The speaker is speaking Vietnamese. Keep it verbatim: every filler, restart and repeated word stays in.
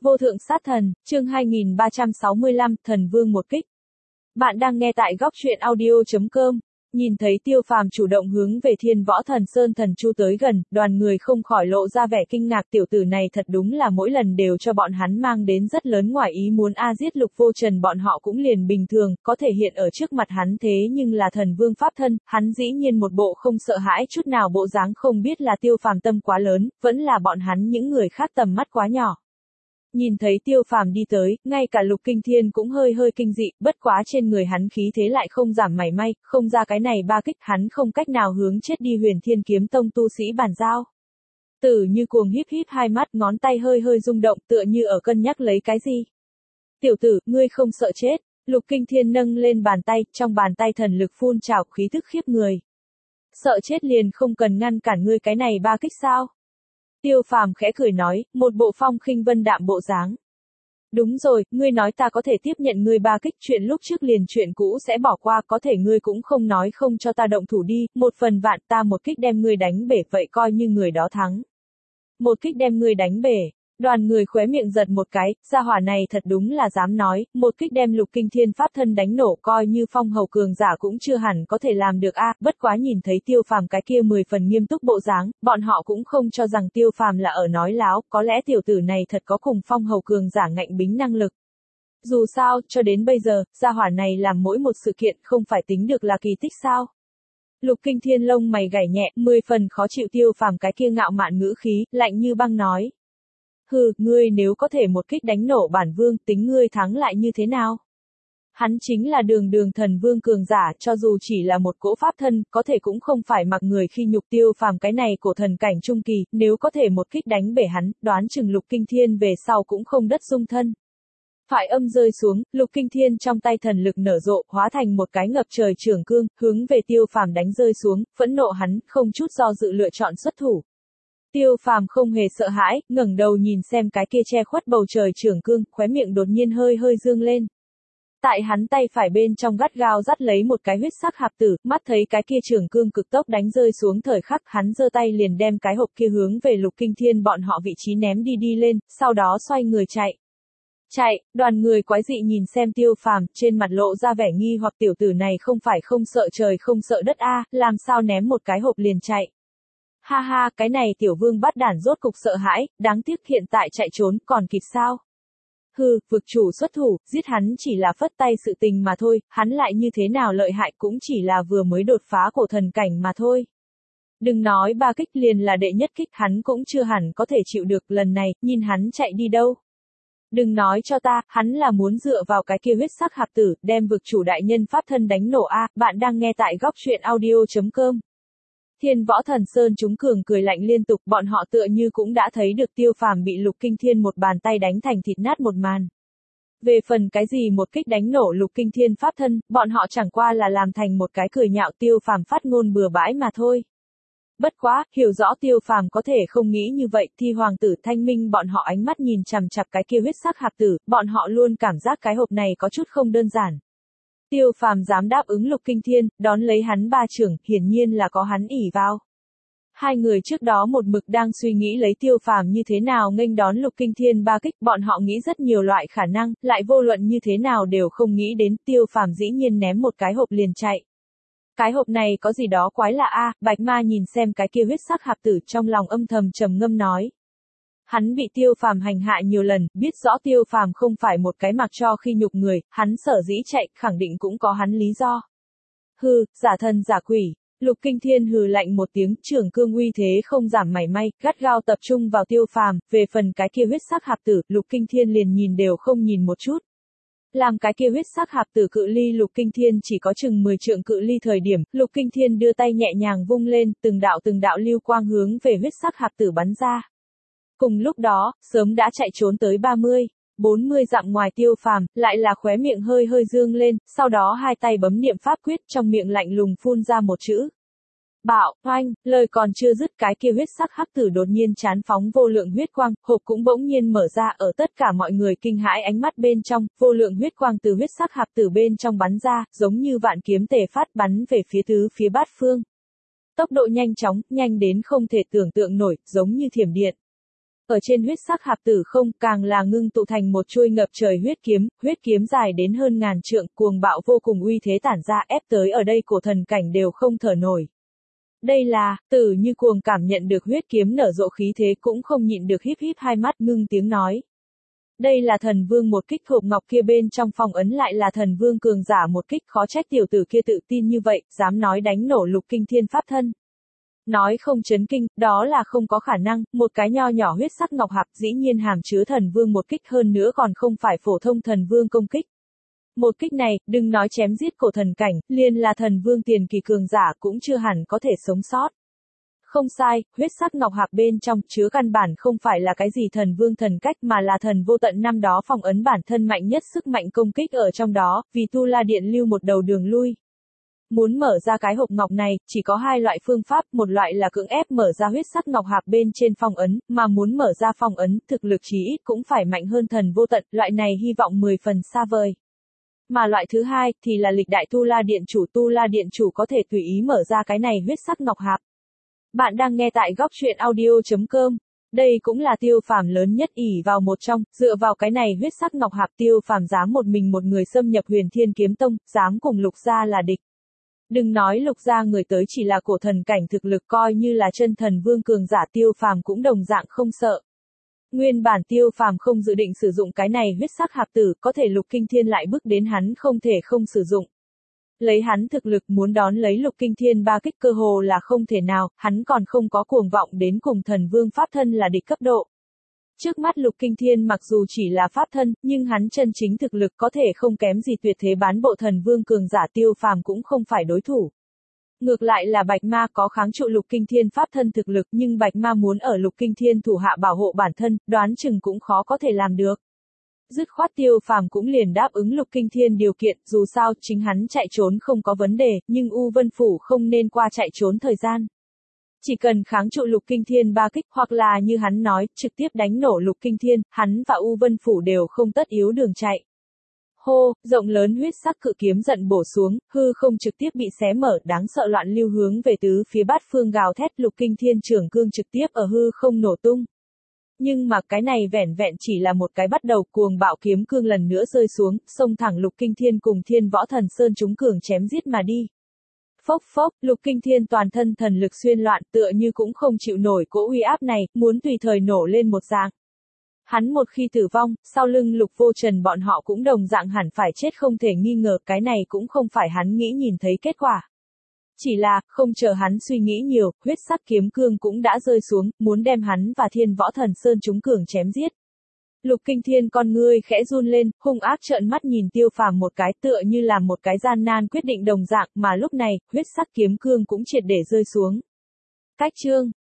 Vô thượng sát thần, chương hai nghìn ba trăm sáu mươi lăm, thần vương một kích. Bạn đang nghe tại góc truyện audio chấm com. Nhìn thấy Tiêu Phàm chủ động hướng về Thiên Võ Thần Sơn Thần Chu tới gần, đoàn người không khỏi lộ ra vẻ kinh ngạc. Tiểu tử này thật đúng là mỗi lần đều cho bọn hắn mang đến rất lớn ngoài ý muốn. A giết Lục Vô Trần bọn họ cũng liền bình thường, có thể hiện ở trước mặt hắn thế nhưng là thần vương pháp thân, hắn dĩ nhiên một bộ không sợ hãi chút nào bộ dáng, không biết là Tiêu Phàm tâm quá lớn, vẫn là bọn hắn những người khác tầm mắt quá nhỏ. Nhìn thấy Tiêu Phàm đi tới, ngay cả Lục Kinh Thiên cũng hơi hơi kinh dị, bất quá trên người hắn khí thế lại không giảm mảy may, không ra cái này ba kích hắn không cách nào hướng chết đi Huyền Thiên Kiếm Tông tu sĩ bàn giao. Tử Như cuồng híp híp hai mắt, ngón tay hơi hơi rung động, tựa như ở cân nhắc lấy cái gì. Tiểu tử, ngươi không sợ chết? Lục Kinh Thiên nâng lên bàn tay, trong bàn tay thần lực phun trào, khí tức khiếp người. Sợ chết liền không cần ngăn cản ngươi cái này ba kích sao? Tiêu Phàm khẽ cười nói, một bộ phong khinh vân đạm bộ dáng. Đúng rồi, ngươi nói ta có thể tiếp nhận ngươi ba kích, chuyện lúc trước liền chuyện cũ sẽ bỏ qua, có thể ngươi cũng không nói không cho ta động thủ đi, một phần vạn ta một kích đem ngươi đánh bể, vậy coi như người đó thắng. Một kích đem ngươi đánh bể. Đoàn người khóe miệng giật một cái, gia hỏa này thật đúng là dám nói, một kích đem Lục Kinh Thiên pháp thân đánh nổ, coi như phong hầu cường giả cũng chưa hẳn có thể làm được a. À, bất quá nhìn thấy Tiêu Phàm cái kia mười phần nghiêm túc bộ dáng, bọn họ cũng không cho rằng Tiêu Phàm là ở nói láo, có lẽ tiểu tử này thật có cùng phong hầu cường giả ngạnh bính năng lực. Dù sao, cho đến bây giờ, gia hỏa này làm mỗi một sự kiện không phải tính được là kỳ tích sao? Lục Kinh Thiên lông mày gảy nhẹ, mười phần khó chịu Tiêu Phàm cái kia ngạo mạn ngữ khí, lạnh như băng nói. Hừ, ngươi nếu có thể một kích đánh nổ bản vương, tính ngươi thắng lại như thế nào? Hắn chính là đường đường thần vương cường giả, cho dù chỉ là một cỗ pháp thân, có thể cũng không phải mặc người khi nhục. Tiêu Phàm cái này của thần cảnh trung kỳ, nếu có thể một kích đánh bể hắn, đoán chừng Lục Kinh Thiên về sau cũng không đất dung thân. Thoại âm rơi xuống, Lục Kinh Thiên trong tay thần lực nở rộ, hóa thành một cái ngập trời trường cương, hướng về Tiêu Phàm đánh rơi xuống, phẫn nộ hắn, không chút do dự lựa chọn xuất thủ. Tiêu Phàm không hề sợ hãi, ngẩng đầu nhìn xem cái kia che khuất bầu trời trường cương, khóe miệng đột nhiên hơi hơi dương lên. Tại hắn tay phải bên trong gắt gao dắt lấy một cái huyết sắc hạp tử, mắt thấy cái kia trường cương cực tốc đánh rơi xuống thời khắc, hắn giơ tay liền đem cái hộp kia hướng về Lục Kinh Thiên bọn họ vị trí ném đi đi lên, sau đó xoay người chạy. Chạy, đoàn người quái dị nhìn xem Tiêu Phàm, trên mặt lộ ra vẻ nghi hoặc, tiểu tử này không phải không sợ trời không sợ đất a, à, làm sao ném một cái hộp liền chạy. Ha ha, cái này tiểu vương bắt đản rốt cục sợ hãi, đáng tiếc hiện tại chạy trốn, còn kịp sao? Hừ, vực chủ xuất thủ, giết hắn chỉ là phất tay sự tình mà thôi, hắn lại như thế nào lợi hại cũng chỉ là vừa mới đột phá cổ thần cảnh mà thôi. Đừng nói ba kích liền là đệ nhất kích, hắn cũng chưa hẳn có thể chịu được, lần này, nhìn hắn chạy đi đâu. Đừng nói cho ta, hắn là muốn dựa vào cái kia huyết sắc hạp tử, đem vực chủ đại nhân pháp thân đánh nổ a. À, bạn đang nghe tại góc truyện audio chấm com. Thiên Võ Thần Sơn chúng cường cười lạnh liên tục, bọn họ tựa như cũng đã thấy được Tiêu Phàm bị Lục Kinh Thiên một bàn tay đánh thành thịt nát một màn. Về phần cái gì một kích đánh nổ Lục Kinh Thiên pháp thân, bọn họ chẳng qua là làm thành một cái cười nhạo Tiêu Phàm phát ngôn bừa bãi mà thôi. Bất quá, hiểu rõ Tiêu Phàm có thể không nghĩ như vậy, thì hoàng tử Thanh Minh bọn họ ánh mắt nhìn chằm chằm cái kia huyết sắc hạp tử, bọn họ luôn cảm giác cái hộp này có chút không đơn giản. Tiêu Phàm dám đáp ứng Lục Kinh Thiên, đón lấy hắn ba trưởng, hiển nhiên là có hắn ỷ vào. Hai người trước đó một mực đang suy nghĩ lấy Tiêu Phàm như thế nào nghênh đón Lục Kinh Thiên ba kích, bọn họ nghĩ rất nhiều loại khả năng, lại vô luận như thế nào đều không nghĩ đến Tiêu Phàm dĩ nhiên ném một cái hộp liền chạy. Cái hộp này có gì đó quái lạ a, à, Bạch Ma nhìn xem cái kia huyết sắc hạp tử trong lòng âm thầm trầm ngâm nói. Hắn bị Tiêu Phàm hành hạ nhiều lần, biết rõ Tiêu Phàm không phải một cái mặc cho khi nhục người, hắn sở dĩ chạy, khẳng định cũng có hắn lý do. Hừ, giả thần giả quỷ. Lục Kinh Thiên hừ lạnh một tiếng, trường cương uy thế không giảm mảy may, gắt gao tập trung vào Tiêu Phàm, về phần cái kia huyết sắc hạp tử, Lục Kinh Thiên liền nhìn đều không nhìn một chút. Làm cái kia huyết sắc hạp tử cự ly Lục Kinh Thiên chỉ có chừng mười trượng cự ly thời điểm, Lục Kinh Thiên đưa tay nhẹ nhàng vung lên, từng đạo từng đạo lưu quang hướng về huyết sắc hạp tử bắn ra. Cùng lúc đó, sớm đã chạy trốn tới ba mươi, bốn mươi dặm ngoài Tiêu Phàm, lại là khóe miệng hơi hơi dương lên, sau đó hai tay bấm niệm pháp quyết, trong miệng lạnh lùng phun ra một chữ. Bạo, oanh, lời còn chưa dứt, cái kia huyết sắc hắc tử đột nhiên chán phóng vô lượng huyết quang, hộp cũng bỗng nhiên mở ra, ở tất cả mọi người kinh hãi ánh mắt bên trong, vô lượng huyết quang từ huyết sắc hạp tử bên trong bắn ra, giống như vạn kiếm tề phát bắn về phía tứ phía bát phương. Tốc độ nhanh chóng, nhanh đến không thể tưởng tượng nổi, giống như thiểm điện. ở trên huyết sắc hạp tử không, càng là ngưng tụ thành một chuôi ngập trời huyết kiếm, huyết kiếm dài đến hơn ngàn trượng, cuồng bạo vô cùng uy thế tản ra, ép tới ở đây cổ thần cảnh đều không thở nổi. Đây là, Tử Như Cuồng cảm nhận được huyết kiếm nở rộ khí thế cũng không nhịn được híp híp hai mắt ngưng tiếng nói. Đây là thần vương một kích, hộp ngọc kia bên trong phong ấn lại là thần vương cường giả một kích, khó trách tiểu tử kia tự tin như vậy, dám nói đánh nổ lục kinh thiên pháp thân. Nói không chấn kinh, đó là không có khả năng, một cái nho nhỏ huyết sắc ngọc hạp dĩ nhiên hàm chứa thần vương một kích, hơn nữa còn không phải phổ thông thần vương công kích. Một kích này, đừng nói chém giết cổ thần cảnh, liền là thần vương tiền kỳ cường giả cũng chưa hẳn có thể sống sót. Không sai, huyết sắc ngọc hạp bên trong chứa căn bản không phải là cái gì thần vương thần cách mà là thần vô tận năm đó phong ấn bản thân mạnh nhất sức mạnh công kích ở trong đó, vì Tu La Điện lưu một đầu đường lui. Muốn mở ra cái hộp ngọc này, chỉ có hai loại phương pháp, một loại là cưỡng ép mở ra huyết sắc ngọc hạp bên trên phong ấn, mà muốn mở ra phong ấn, thực lực chí ít cũng phải mạnh hơn thần vô tận, loại này hy vọng mười phần xa vời. Mà loại thứ hai, thì là lịch đại Tu La Điện chủ, Tu La Điện chủ có thể tùy ý mở ra cái này huyết sắc ngọc hạp. Bạn đang nghe tại góc truyện audio chấm com. Đây cũng là Tiêu Phàm lớn nhất ỷ vào một trong, dựa vào cái này huyết sắc ngọc hạp Tiêu Phàm dám một mình một người xâm nhập Huyền Thiên Kiếm Tông, dám cùng Lục gia là địch. Đừng nói Lục gia người tới chỉ là cổ thần cảnh thực lực, coi như là chân thần vương cường giả Tiêu Phàm cũng đồng dạng không sợ. Nguyên bản Tiêu Phàm không dự định sử dụng cái này huyết sắc hạp tử, có thể Lục Kinh Thiên lại bức đến hắn không thể không sử dụng. Lấy hắn thực lực muốn đón lấy Lục Kinh Thiên ba kích cơ hồ là không thể nào, hắn còn không có cuồng vọng đến cùng thần vương pháp thân là địch cấp độ. Trước mắt Lục Kinh Thiên mặc dù chỉ là pháp thân, nhưng hắn chân chính thực lực có thể không kém gì tuyệt thế bán bộ thần vương cường giả Tiêu Phàm cũng không phải đối thủ. Ngược lại là Bạch Ma có kháng trụ Lục Kinh Thiên pháp thân thực lực, nhưng Bạch Ma muốn ở Lục Kinh Thiên thủ hạ bảo hộ bản thân, đoán chừng cũng khó có thể làm được. Dứt khoát Tiêu Phàm cũng liền đáp ứng Lục Kinh Thiên điều kiện, dù sao chính hắn chạy trốn không có vấn đề, nhưng U Vân Phủ không nên qua chạy trốn thời gian. Chỉ cần kháng trụ Lục Kinh Thiên ba kích, hoặc là như hắn nói, trực tiếp đánh nổ Lục Kinh Thiên, hắn và U Vân Phủ đều không tất yếu đường chạy. Hô, rộng lớn huyết sắc cự kiếm giận bổ xuống, hư không trực tiếp bị xé mở, đáng sợ loạn lưu hướng về tứ phía bát phương gào thét, Lục Kinh Thiên trưởng cương trực tiếp ở hư không nổ tung. Nhưng mà cái này vẻn vẹn chỉ là một cái bắt đầu, cuồng bạo kiếm cương lần nữa rơi xuống, xông thẳng Lục Kinh Thiên cùng Thiên Võ Thần Sơn chúng cường chém giết mà đi. Phốc phốc, Lục Kinh Thiên toàn thân thần lực xuyên loạn, tựa như cũng không chịu nổi cỗ uy áp này, muốn tùy thời nổ lên một dạng. Hắn một khi tử vong, sau lưng Lục Vô Trần bọn họ cũng đồng dạng hẳn phải chết không thể nghi ngờ, cái này cũng không phải hắn nghĩ nhìn thấy kết quả. Chỉ là, không chờ hắn suy nghĩ nhiều, huyết sắc kiếm cương cũng đã rơi xuống, muốn đem hắn và Thiên Võ Thần Sơn chúng cường chém giết. Lục Kinh Thiên con ngươi khẽ run lên, hung ác trợn mắt nhìn Tiêu Phàm một cái, tựa như là một cái gian nan quyết định đồng dạng, mà lúc này, huyết sắc kiếm cương cũng triệt để rơi xuống. Cách chương